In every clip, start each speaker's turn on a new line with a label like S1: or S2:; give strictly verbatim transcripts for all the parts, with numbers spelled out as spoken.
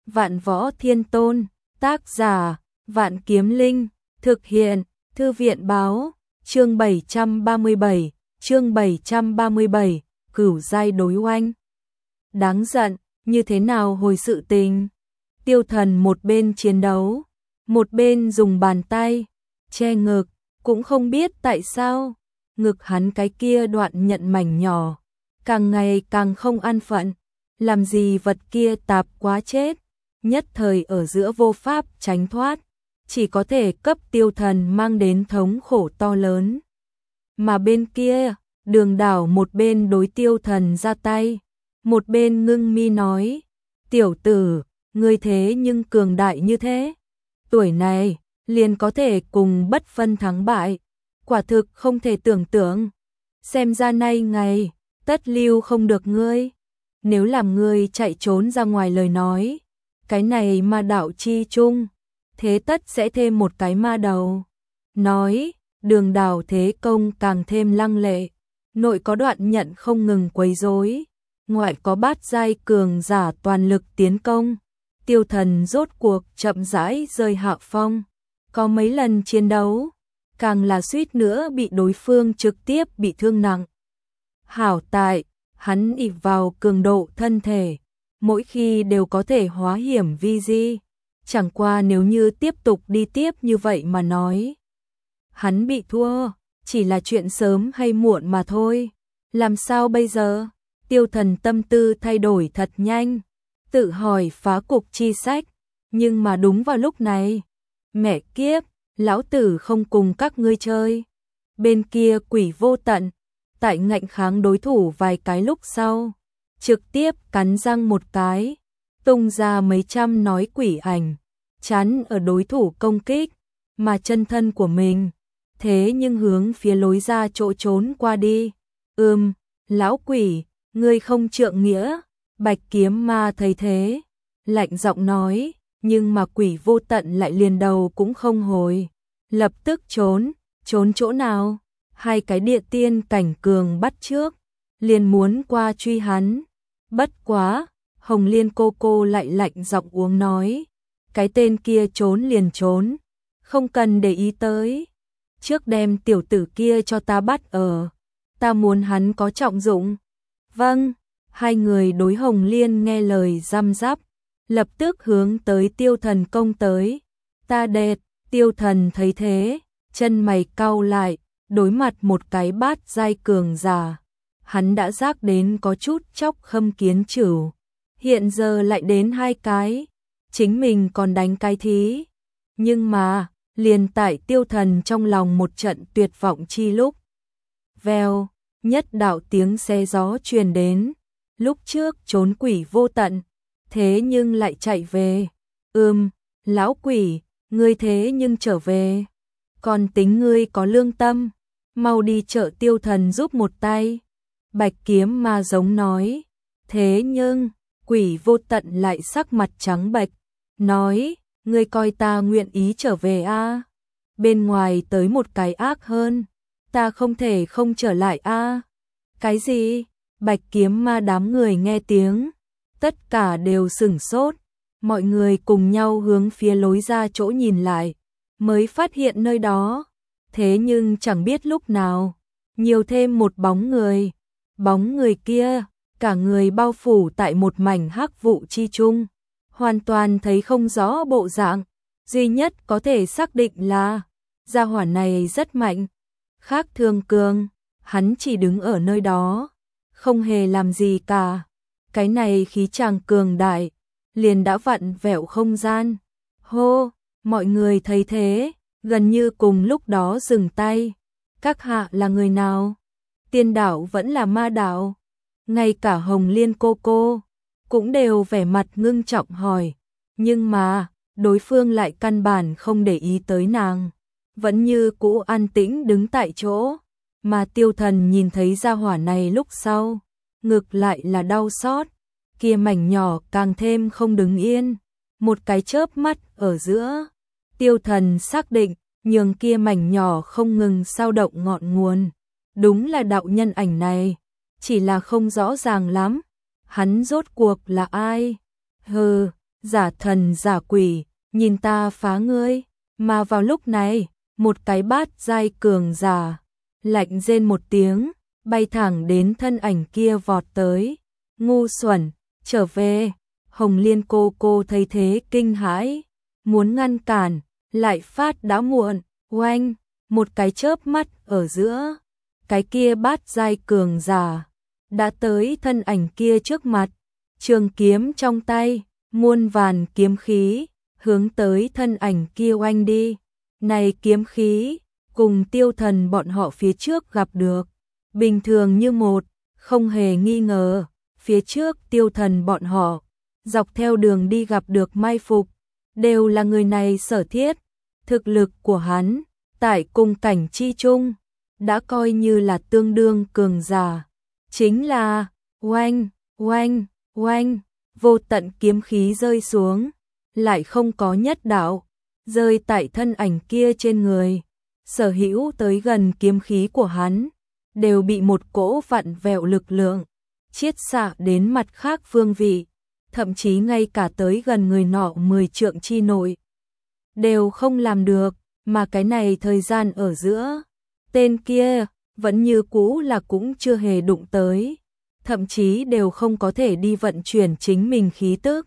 S1: Vạn Võ Thiên Tôn, tác giả, Vạn Kiếm Linh, thực hiện, Thư viện báo, chương bảy trăm ba mươi bảy, chương bảy trăm ba mươi bảy, cửu giai đối oanh. Đáng giận, như thế nào hồi sự tình? Tiêu Thần một bên chiến đấu, một bên dùng bàn tay che ngực, cũng không biết tại sao, ngực hắn cái kia đoạn nhận mảnh nhỏ, càng ngày càng không an phận, làm gì vật kia tạp quá chết, nhất thời ở giữa vô pháp tránh thoát, chỉ có thể cấp Tiêu Thần mang đến thống khổ to lớn. Mà bên kia, Đường Đảo một bên đối Tiêu Thần ra tay, một bên ngưng mi nói, tiểu tử, ngươi thế nhưng cường đại như thế, tuổi này, liền có thể cùng bất phân thắng bại, quả thực không thể tưởng tượng, xem ra nay ngày, tất lưu không được ngươi, nếu làm ngươi chạy trốn ra ngoài lời nói, cái này ma đạo chi chung, thế tất sẽ thêm một cái ma đầu. Nói, Đường Đảo thế công càng thêm lăng lệ, nội có đoạn nhận không ngừng quấy rối, ngoại có bát giai cường giả toàn lực tiến công, Tiêu Thần rốt cuộc chậm rãi rơi hạ phong, có mấy lần chiến đấu, càng là suýt nữa bị đối phương trực tiếp bị thương nặng. Hảo tại, hắn ỷ vào cường độ thân thể, mỗi khi đều có thể hóa hiểm vi di, chẳng qua nếu như tiếp tục đi tiếp như vậy mà nói, hắn bị thua, chỉ là chuyện sớm hay muộn mà thôi, làm sao bây giờ? Tiêu Thần tâm tư thay đổi thật nhanh, tự hỏi phá cục chi sách, nhưng mà đúng vào lúc này, mẹ kiếp, lão tử không cùng các ngươi chơi. Bên kia Quỷ Vô Tận, tại ngạnh kháng đối thủ vài cái lúc sau, trực tiếp cắn răng một cái, tung ra mấy trăm nói quỷ ảnh, chắn ở đối thủ công kích, mà chân thân của mình, thế nhưng hướng phía lối ra chỗ trốn qua đi. Ừm, lão quỷ, ngươi không trượng nghĩa, Bạch Kiếm Ma thấy thế, lạnh giọng nói, nhưng mà Quỷ Vô Tận lại liền đầu cũng không hồi, lập tức trốn, trốn chỗ nào? Hai cái địa tiên cảnh cường bắt trước, liền muốn qua truy hắn. Bất quá, Hồng Liên cô cô lại lạnh giọng uống nói, cái tên kia trốn liền trốn, không cần để ý tới. Trước đem tiểu tử kia cho ta bắt ở, ta muốn hắn có trọng dụng. Vâng, hai người đối Hồng Liên nghe lời răm rắp, lập tức hướng tới Tiêu Thần công tới. Ta đệt, Tiêu Thần thấy thế, chân mày cau lại, đối mặt một cái bát giai cường giả, hắn đã giác đến có chút chóc khâm kiến chửu, hiện giờ lại đến hai cái, chính mình còn đánh cái thí, nhưng mà, liền tại Tiêu Thần trong lòng một trận tuyệt vọng chi lúc. Vèo, nhất đạo tiếng xe gió truyền đến, lúc trước trốn Quỷ Vô Tận, thế nhưng lại chạy về. Ừm, lão quỷ, ngươi thế nhưng trở về, còn tính ngươi có lương tâm, mau đi chợ Tiêu Thần giúp một tay. Bạch Kiếm Ma giống nói, thế nhưng, Quỷ Vô Tận lại sắc mặt trắng bệch, nói, ngươi coi ta nguyện ý trở về a? À? Bên ngoài tới một cái ác hơn, ta không thể không trở lại a. À? Cái gì? Bạch Kiếm Ma đám người nghe tiếng, tất cả đều sửng sốt, mọi người cùng nhau hướng phía lối ra chỗ nhìn lại, mới phát hiện nơi đó, thế nhưng chẳng biết lúc nào, nhiều thêm một bóng người, bóng người kia, cả người bao phủ tại một mảnh hắc vụ chi chung, hoàn toàn thấy không rõ bộ dạng, duy nhất có thể xác định là, gia hỏa này rất mạnh, khác thường cường, hắn chỉ đứng ở nơi đó, không hề làm gì cả, cái này khí chàng cường đại, liền đã vặn vẹo không gian. Hô, mọi người thấy thế, gần như cùng lúc đó dừng tay. Các hạ là người nào? Tiên đạo vẫn là ma đạo? Ngay cả Hồng Liên cô cô cũng đều vẻ mặt ngưng trọng hỏi, nhưng mà đối phương lại căn bản không để ý tới nàng, vẫn như cũ an tĩnh đứng tại chỗ, mà Tiêu Thần nhìn thấy gia hỏa này lúc sau, ngực lại là đau xót, kia mảnh nhỏ càng thêm không đứng yên, một cái chớp mắt ở giữa, Tiêu Thần xác định, nhường kia mảnh nhỏ không ngừng sao động ngọn nguồn, đúng là đạo nhân ảnh này, chỉ là không rõ ràng lắm, hắn rốt cuộc là ai? Hừ, giả thần giả quỷ, nhìn ta phá ngươi. Mà vào lúc này, một cái bát giai cường giả, lạnh rên một tiếng, bay thẳng đến thân ảnh kia vọt tới. Ngu xuẩn, trở về. Hồng Liên cô cô thấy thế kinh hãi, muốn ngăn cản, lại phát đã muộn. Oanh, một cái chớp mắt ở giữa, cái kia bát giai cường giả đã tới thân ảnh kia trước mặt, trường kiếm trong tay, muôn vàn kiếm khí hướng tới thân ảnh kia oanh đi. Này kiếm khí cùng Tiêu Thần bọn họ phía trước gặp được, bình thường như một, không hề nghi ngờ. Phía trước Tiêu Thần bọn họ dọc theo đường đi gặp được mai phục, đều là người này sở thiết. Thực lực của hắn tại cùng cảnh chi chung đã coi như là tương đương cường giả. Chính là oanh, oanh, oanh, vô tận kiếm khí rơi xuống, lại không có nhất đạo rơi tại thân ảnh kia trên người. Sở hữu tới gần kiếm khí của hắn đều bị một cỗ vặn vẹo lực lượng chiết xạ đến mặt khác phương vị, thậm chí ngay cả tới gần người nọ mười trượng chi nội đều không làm được. Mà cái này thời gian ở giữa, tên kia vẫn như cũ là cũng chưa hề đụng tới, thậm chí đều không có thể đi vận chuyển chính mình khí tức.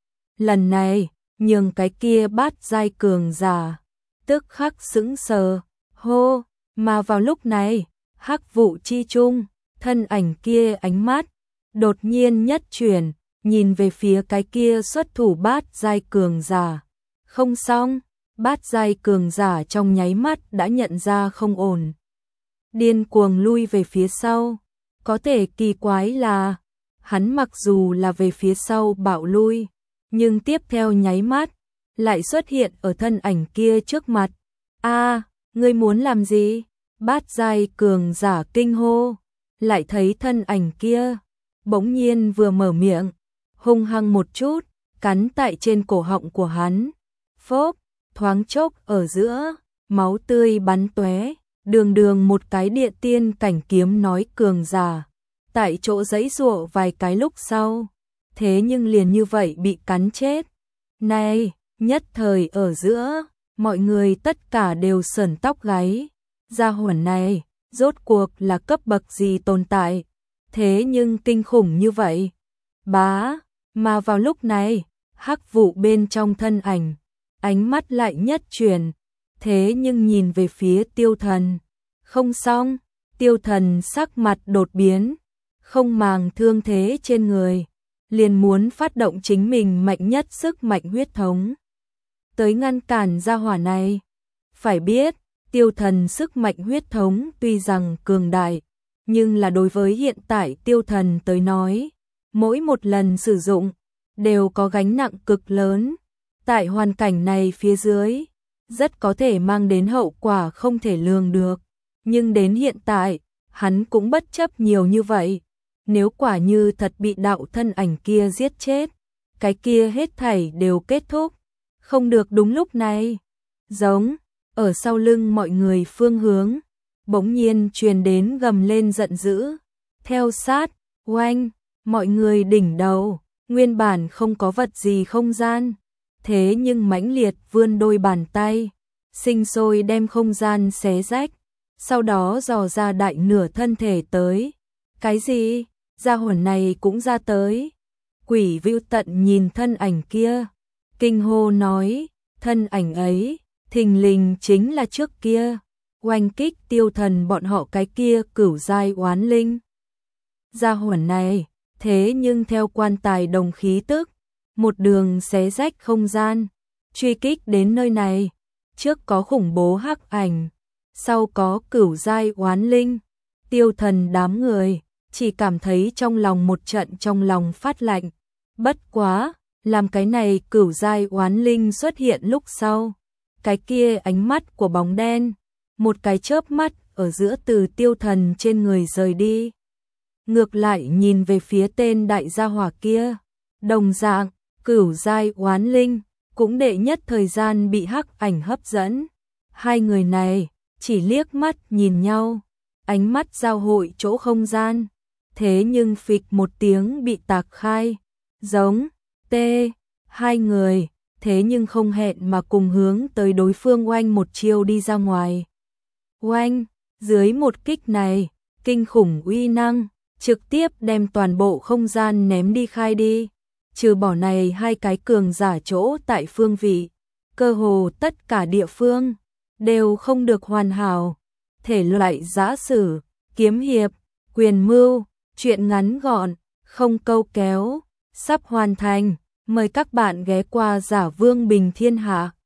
S1: Lần này, nhường cái kia bát giai cường giả tức khắc sững sờ, hô. Mà vào lúc này, hắc vụ chi chung, thân ảnh kia ánh mắt đột nhiên nhất chuyển, nhìn về phía cái kia xuất thủ bát giai cường giả. Không xong, bát giai cường giả trong nháy mắt đã nhận ra không ổn, điên cuồng lui về phía sau. Có thể kỳ quái là, hắn mặc dù là về phía sau bạo lui, nhưng tiếp theo nháy mắt lại xuất hiện ở thân ảnh kia trước mặt. A, ngươi muốn làm gì? Bát giai cường giả kinh hô, lại thấy thân ảnh kia bỗng nhiên vừa mở miệng, hung hăng một chút cắn tại trên cổ họng của hắn. Phốc, thoáng chốc ở giữa, máu tươi bắn tóe. Đường đường một cái địa tiên cảnh kiếm nói cường giả, tại chỗ giãy giụa vài cái lúc sau, thế nhưng liền như vậy bị cắn chết. Này, nhất thời ở giữa, mọi người tất cả đều sởn tóc gáy. Gia hỏa này, rốt cuộc là cấp bậc gì tồn tại, thế nhưng kinh khủng như vậy. Bá, mà vào lúc này, hắc vụ bên trong thân ảnh, ánh mắt lại nhất chuyển, thế nhưng nhìn về phía Tiêu Thần. Không xong, Tiêu Thần sắc mặt đột biến, không màng thương thế trên người, liền muốn phát động chính mình mạnh nhất sức mạnh huyết thống tới ngăn cản gia hỏa này. Phải biết, Tiêu Thần sức mạnh huyết thống tuy rằng cường đại, nhưng là đối với hiện tại Tiêu Thần tới nói, mỗi một lần sử dụng đều có gánh nặng cực lớn. Tại hoàn cảnh này phía dưới, rất có thể mang đến hậu quả không thể lường được. Nhưng đến hiện tại, hắn cũng bất chấp nhiều như vậy. Nếu quả như thật bị đạo thân ảnh kia giết chết, cái kia hết thảy đều kết thúc. Không được. Đúng lúc này, giống ở sau lưng mọi người phương hướng, bỗng nhiên truyền đến gầm lên giận dữ. Theo sát, oanh, mọi người đỉnh đầu, nguyên bản không có vật gì không gian, thế nhưng mãnh liệt vươn đôi bàn tay, sinh sôi đem không gian xé rách, sau đó dò ra đại nửa thân thể tới. Cái gì? Gia hỏa này cũng ra tới. Quỷ Vưu Tận nhìn thân ảnh kia, kinh hô nói, thân ảnh ấy, thình lình chính là trước kia oanh kích Tiêu Thần bọn họ cái kia cửu giai oán linh. Gia hỏa này, thế nhưng theo quan tài đồng khí tức, một đường xé rách không gian, truy kích đến nơi này. Trước có khủng bố hắc ảnh, sau có cửu giai oán linh. Tiêu Thần đám người chỉ cảm thấy trong lòng một trận trong lòng phát lạnh. Bất quá, làm cái này cửu giai oán linh xuất hiện lúc sau, cái kia ánh mắt của bóng đen, một cái chớp mắt ở giữa từ Tiêu Thần trên người rời đi, ngược lại nhìn về phía tên đại gia hỏa kia. Đồng dạng, cửu giai oán linh cũng đệ nhất thời gian bị hắc ảnh hấp dẫn. Hai người này chỉ liếc mắt nhìn nhau, ánh mắt giao hội chỗ không gian, thế nhưng phịch một tiếng bị tạc khai. Giống, tê, Hai người, thế nhưng không hẹn mà cùng hướng tới đối phương oanh một chiêu đi ra ngoài. Oanh, dưới một kích này, kinh khủng uy năng, trực tiếp đem toàn bộ không gian ném đi khai đi. Trừ bỏ này hai cái cường giả chỗ tại phương vị, cơ hồ tất cả địa phương đều không được hoàn hảo. Thể loại giã sử, kiếm hiệp, quyền mưu, truyện ngắn gọn, không câu kéo, sắp hoàn thành. Mời các bạn ghé qua Giả Vương Bình Thiên Hạ.